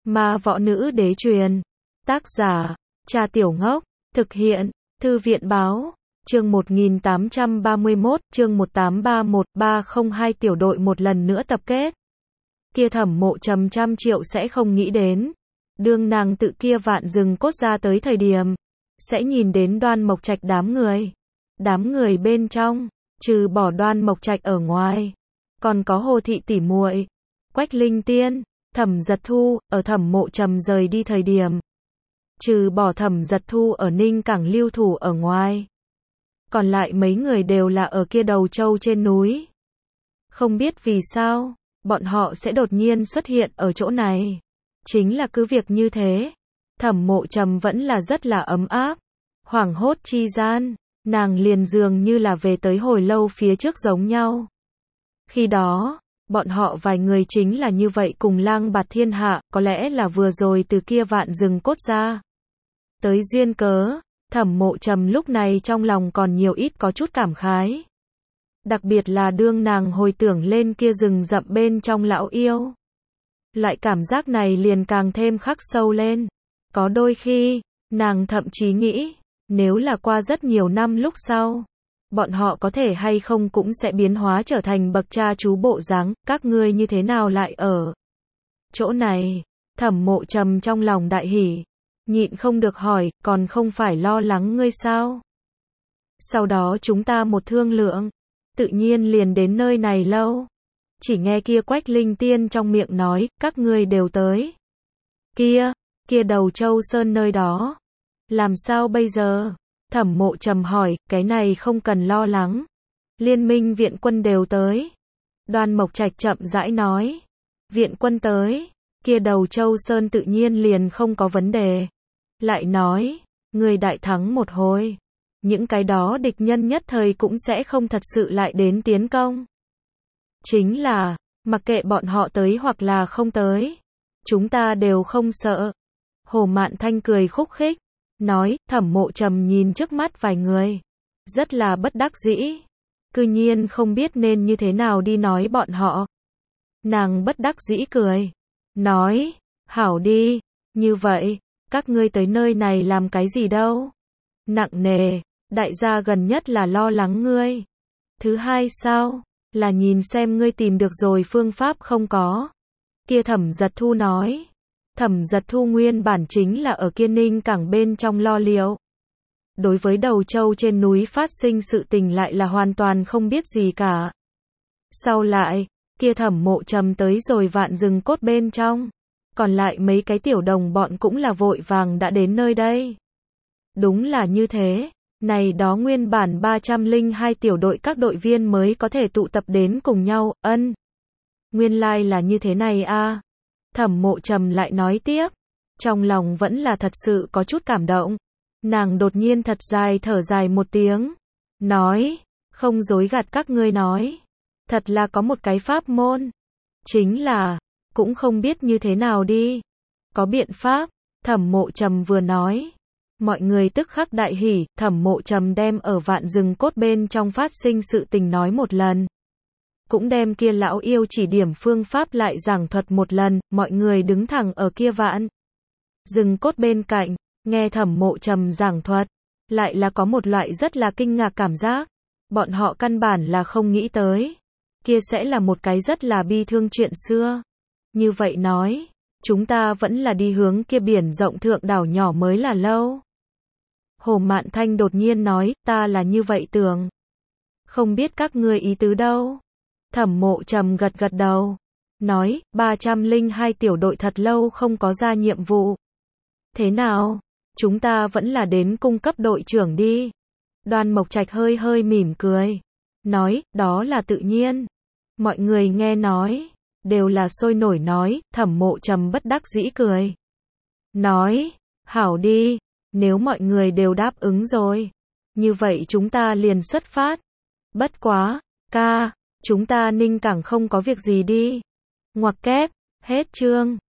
Ma võ nữ đế truyền. Tác giả, Cha Tiểu Ngốc. Thực hiện, Thư viện báo. Chương 1831, chương 1831302 tiểu đội một lần nữa tập kết. Kia Thẩm Mộ Trầm trăm triệu sẽ không nghĩ đến. Đương nàng tự kia vạn rừng cốt ra tới thời điểm, sẽ nhìn đến Đoan Mộc Trạch đám người. Đám người bên trong, trừ bỏ Đoan Mộc Trạch ở ngoài, còn có Hồ Thị tỷ muội, Quách Linh Tiên, Thẩm Giật Thu, ở Thẩm Mộ Trầm rời đi thời điểm. Trừ bỏ Thẩm Giật Thu ở Ninh Cảng lưu thủ ở ngoài, còn lại mấy người đều là ở kia Đầu Châu trên núi. Không biết vì sao, bọn họ sẽ đột nhiên xuất hiện ở chỗ này. Chính là cứ việc như thế, Thẩm Mộ Trầm vẫn là rất là ấm áp. Hoảng hốt chi gian, nàng liền dường như là về tới hồi lâu phía trước giống nhau. Khi đó, bọn họ vài người chính là như vậy cùng lang bạt thiên hạ, có lẽ là vừa rồi từ kia vạn rừng cốt ra tới duyên cớ, Thẩm Mộ Trầm lúc này trong lòng còn nhiều ít có chút cảm khái. Đặc biệt là đương nàng hồi tưởng lên kia rừng rậm bên trong lão yêu. Loại cảm giác này liền càng thêm khắc sâu lên. Có đôi khi, nàng thậm chí nghĩ, nếu là qua rất nhiều năm lúc sau, bọn họ có thể hay không cũng sẽ biến hóa trở thành bậc cha chú bộ dáng, các ngươi như thế nào lại ở chỗ này? Thẩm Mộ Trầm trong lòng đại hỉ, nhịn không được hỏi, còn không phải lo lắng ngươi sao? Sau đó chúng ta một thương lượng, tự nhiên liền đến nơi này lâu. Chỉ nghe kia Quách Linh Tiên trong miệng nói, các ngươi đều tới. Kia Đầu Châu Sơn nơi đó. Làm sao bây giờ? Thẩm Mộ Trầm hỏi, cái này không cần lo lắng. Liên minh viện quân đều tới. Đoan Mộc Trạch chậm rãi nói. Viện quân tới. Kia Đầu Châu Sơn tự nhiên liền không có vấn đề. Lại nói, người đại thắng một hồi. Những cái đó địch nhân nhất thời cũng sẽ không thật sự lại đến tiến công. Chính là, mặc kệ bọn họ tới hoặc là không tới, chúng ta đều không sợ. Hồ Mạn Thanh cười khúc khích, nói, Thẩm Mộ Trầm nhìn trước mắt vài người, rất là bất đắc dĩ, cư nhiên không biết nên như thế nào đi nói bọn họ. Nàng bất đắc dĩ cười, nói, hảo đi, như vậy, các ngươi tới nơi này làm cái gì đâu? Nặng nề, đại gia gần nhất là lo lắng ngươi. Thứ hai sao? Là nhìn xem ngươi tìm được rồi phương pháp không có. Kia Thẩm Giật Thu nói. Thẩm Giật Thu nguyên bản chính là ở kia Ninh Cảng bên trong lo liệu. Đối với Đầu Châu trên núi phát sinh sự tình lại là hoàn toàn không biết gì cả. Sau lại, kia Thẩm Mộ Trầm tới rồi vạn rừng cốt bên trong. Còn lại mấy cái tiểu đồng bọn cũng là vội vàng đã đến nơi đây. Đúng là như thế. Này đó nguyên bản 302 tiểu đội các đội viên mới có thể tụ tập đến cùng nhau, nguyên lai là như thế này a. Thẩm Mộ Trầm lại nói tiếp, trong lòng vẫn là thật sự có chút cảm động. Nàng đột nhiên thật dài thở dài một tiếng, nói, không dối gạt các ngươi nói, thật là có một cái pháp môn, chính là, cũng không biết như thế nào đi. Có biện pháp, Thẩm Mộ Trầm vừa nói. Mọi người tức khắc đại hỉ, Thẩm Mộ Trầm đem ở vạn rừng cốt bên trong phát sinh sự tình nói một lần. Cũng đem kia lão yêu chỉ điểm phương pháp lại giảng thuật một lần, mọi người đứng thẳng ở kia vạn rừng cốt bên cạnh, nghe Thẩm Mộ Trầm giảng thuật, lại là có một loại rất là kinh ngạc cảm giác. Bọn họ căn bản là không nghĩ tới. Kia sẽ là một cái rất là bi thương chuyện xưa. Như vậy nói, chúng ta vẫn là đi hướng kia biển rộng thượng đảo nhỏ mới là lâu. Hồ Mạn Thanh đột nhiên nói, ta là như vậy tưởng. Không biết các ngươi ý tứ đâu. Thẩm Mộ Trầm gật gật đầu. Nói, 302 tiểu đội thật lâu không có ra nhiệm vụ. Thế nào? Chúng ta vẫn là đến cung cấp đội trưởng đi. Đoan Mộc Trạch hơi hơi mỉm cười. Nói, đó là tự nhiên. Mọi người nghe nói, đều là sôi nổi nói, Thẩm Mộ Trầm bất đắc dĩ cười. Nói, hảo đi. Nếu mọi người đều đáp ứng rồi, như vậy chúng ta liền xuất phát. Bất quá, chúng ta Ninh Cảng không có việc gì đi. Ngoặc kép, hết chương.